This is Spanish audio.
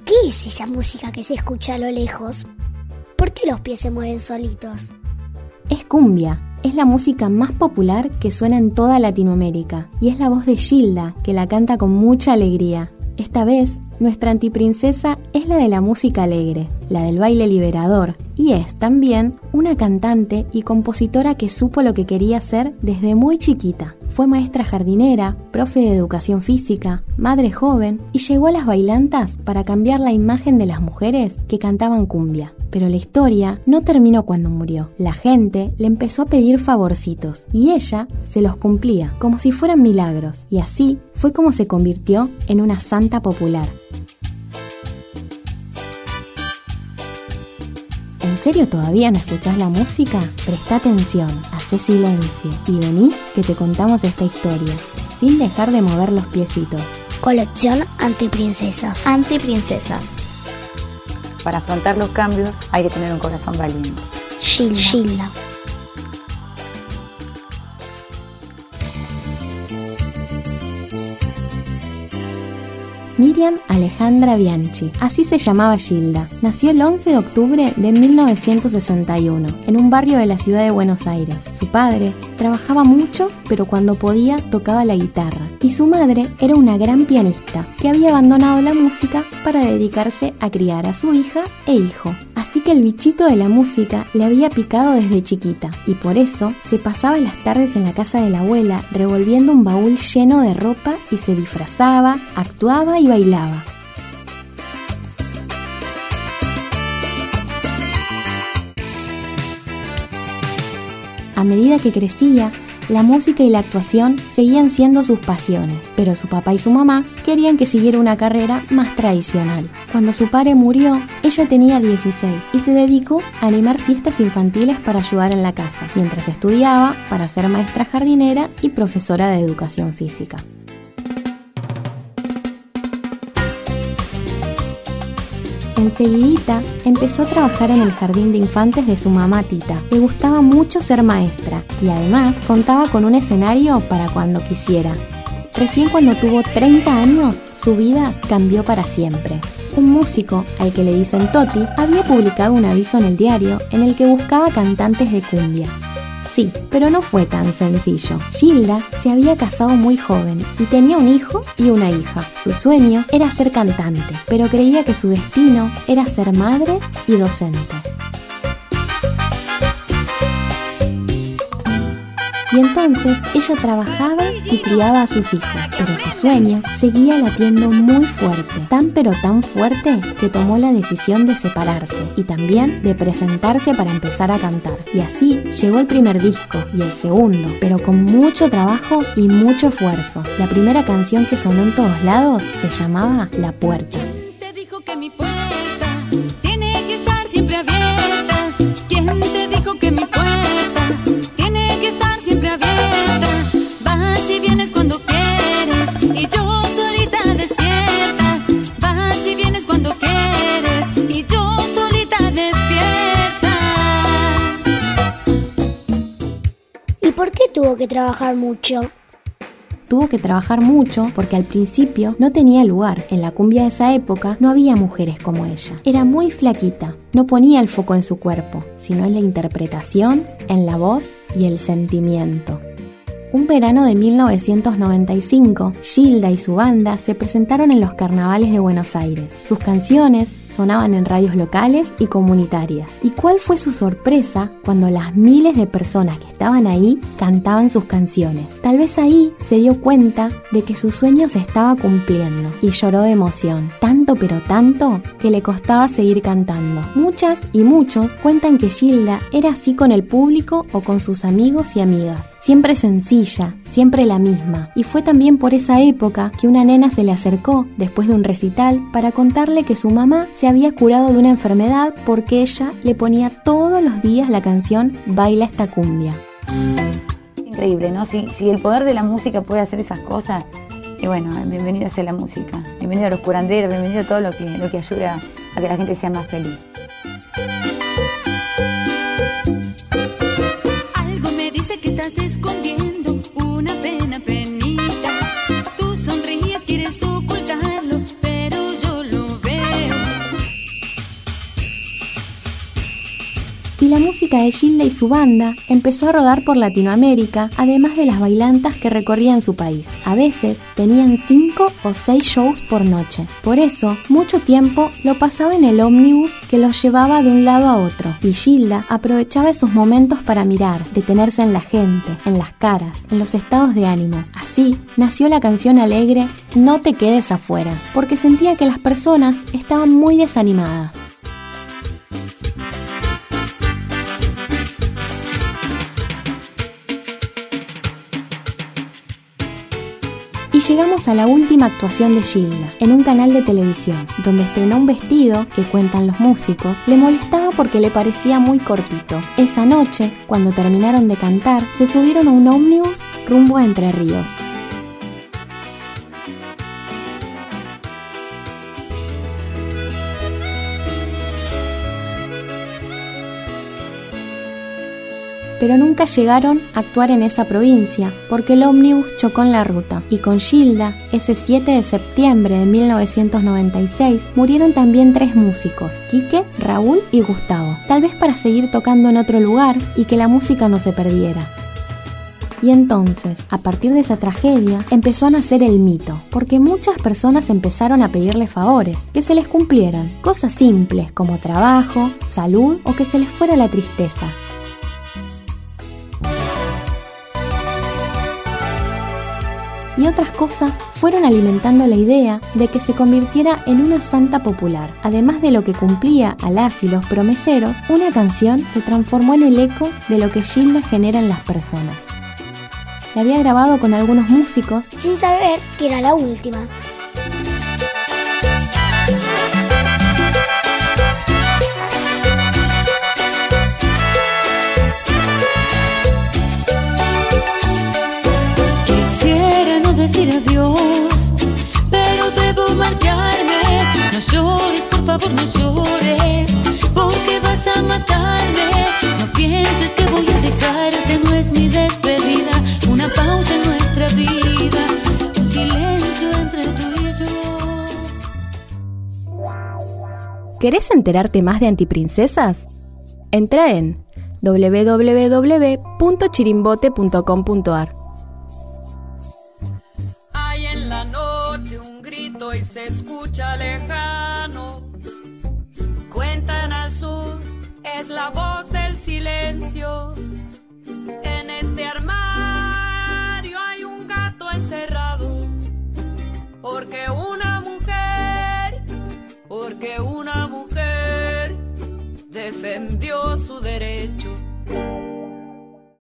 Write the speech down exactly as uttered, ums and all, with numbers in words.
¿Qué es esa música que se escucha a lo lejos? ¿Por qué los pies se mueven solitos? Es cumbia. Es la música más popular que suena en toda Latinoamérica y es la voz de Gilda, que la canta con mucha alegría. Esta vez, nuestra antiprincesa es la de la música alegre, la del baile liberador, y es también una cantante y compositora que supo lo que quería ser desde muy chiquita. Fue maestra jardinera, profe de educación física, madre joven y llegó a las bailantas para cambiar la imagen de las mujeres que cantaban cumbia. Pero la historia no terminó cuando murió. La gente le empezó a pedir favorcitos y ella se los cumplía como si fueran milagros, y así fue como se convirtió en una santa popular. ¿En serio todavía no escuchás la música? Presta atención, hacé silencio y vení que te contamos esta historia, sin dejar de mover los piecitos. Colección Antiprincesas. Antiprincesas. Para afrontar los cambios hay que tener un corazón valiente. Gilda. Gilda. Miriam Alejandra Bianchi, así se llamaba Gilda. Nació el once de octubre de mil novecientos sesenta y uno, en un barrio de la ciudad de Buenos Aires. Su padre trabajaba mucho, pero cuando podía tocaba la guitarra. Y su madre era una gran pianista, que había abandonado la música para dedicarse a criar a su hija e hijo. Así que el bichito de la música le había picado desde chiquita, y por eso se pasaba las tardes en la casa de la abuela revolviendo un baúl lleno de ropa y se disfrazaba, actuaba y bailaba. A medida que crecía, la música y la actuación seguían siendo sus pasiones, pero su papá y su mamá querían que siguiera una carrera más tradicional. Cuando su padre murió, ella tenía dieciséis y se dedicó a animar fiestas infantiles para ayudar en la casa, mientras estudiaba para ser maestra jardinera y profesora de educación física. Enseguidita empezó a trabajar en el jardín de infantes de su mamá Tita. Le gustaba mucho ser maestra y además contaba con un escenario para cuando quisiera. Recién cuando tuvo treinta años, su vida cambió para siempre. Un músico, al que le dicen Toti, había publicado un aviso en el diario en el que buscaba cantantes de cumbia. Sí, pero no fue tan sencillo. Gilda se había casado muy joven y tenía un hijo y una hija. Su sueño era ser cantante, pero creía que su destino era ser madre y docente. Y entonces ella trabajaba y criaba a sus hijos, pero su sueño seguía latiendo muy fuerte, tan pero tan fuerte que tomó la decisión de separarse y también de presentarse para empezar a cantar. Y así llegó el primer disco y el segundo, pero con mucho trabajo y mucho esfuerzo. La primera canción que sonó en todos lados se llamaba La Puerta. ¿Quién te dijo que mi puerta tiene que estar siempre abierta? ¿Quién te dijo que mi puerta tiene que estar siempre abierta? Vas y vienes cuando quieres y yo solita despierta. Vas y vienes cuando quieres y yo solita despierta. ¿Y por qué tuvo que trabajar mucho? Tuvo que trabajar mucho porque al principio no tenía lugar. En la cumbia de esa época no había mujeres como ella. Era muy flaquita, no ponía el foco en su cuerpo, sino en la interpretación, en la voz y el sentimiento. Un verano de mil novecientos noventa y cinco, Gilda y su banda se presentaron en los carnavales de Buenos Aires. Sus canciones sonaban en radios locales y comunitarias. ¿Y cuál fue su sorpresa cuando las miles de personas que estaban ahí cantaban sus canciones? Tal vez ahí se dio cuenta de que su sueño se estaba cumpliendo y lloró de emoción, tanto pero tanto que le costaba seguir cantando. Muchas y muchos cuentan que Gilda era así con el público o con sus amigos y amigas. Siempre sencilla, siempre la misma. Y fue también por esa época que una nena se le acercó después de un recital para contarle que su mamá se había curado de una enfermedad porque ella le ponía todos los días la canción Baila esta cumbia. Increíble, ¿no? Si, si el poder de la música puede hacer esas cosas, y bueno, bienvenida sea la música, bienvenido a los curanderos, bienvenido a todo lo que, lo que ayuda a que la gente sea más feliz. Algo me dice que estás escondiendo una pena, penita. Tú sonríes, quieres ocultarlo, pero yo lo veo. música de Gilda y su banda empezó a rodar por Latinoamérica, además de las bailantas que recorrían su país. A veces tenían cinco o seis shows por noche. Por eso, mucho tiempo lo pasaba en el ómnibus que los llevaba de un lado a otro. Y Gilda aprovechaba esos momentos para mirar, detenerse en la gente, en las caras, en los estados de ánimo. Así nació la canción alegre No te quedes afuera, porque sentía que las personas estaban muy desanimadas. Y llegamos a la última actuación de Gilda, en un canal de televisión, donde estrenó un vestido que, cuentan los músicos, le molestaba porque le parecía muy cortito. Esa noche, cuando terminaron de cantar, se subieron a un ómnibus rumbo a Entre Ríos. Pero nunca llegaron a actuar en esa provincia porque el ómnibus chocó en la ruta. Y con Gilda, ese siete de septiembre de mil novecientos noventa y seis, murieron también tres músicos, Quique, Raúl y Gustavo, tal vez para seguir tocando en otro lugar y que la música no se perdiera. Y entonces, a partir de esa tragedia, empezó a nacer el mito, porque muchas personas empezaron a pedirle favores, que se les cumplieran, cosas simples como trabajo, salud o que se les fuera la tristeza. Y otras cosas fueron alimentando la idea de que se convirtiera en una santa popular. Además de lo que cumplía a las y los promeseros, una canción se transformó en el eco de lo que Gilda genera en las personas. La había grabado con algunos músicos sin saber que era la última. Decir adiós, pero debo marcharme. No llores, por favor, no llores, porque vas a matarme. No pienses que voy a dejarte, no es mi despedida. Una pausa en nuestra vida, un silencio entre tú y yo. ¿Querés enterarte más de Antiprincesas? Entra en doble u doble u doble u punto chirimbote punto com punto a r. Y se escucha lejano, cuentan al sur, es la voz del silencio. En este armario hay un gato encerrado, porque una mujer, porque una mujer defendió su derecho.